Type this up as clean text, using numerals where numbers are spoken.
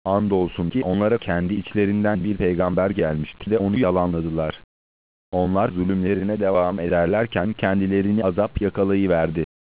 Andolsun ki onlara kendi içlerinden bir peygamber gelmişti de onu yalanladılar. Onlar zulümlerine devam ederlerken kendilerini azap yakalayıverdi.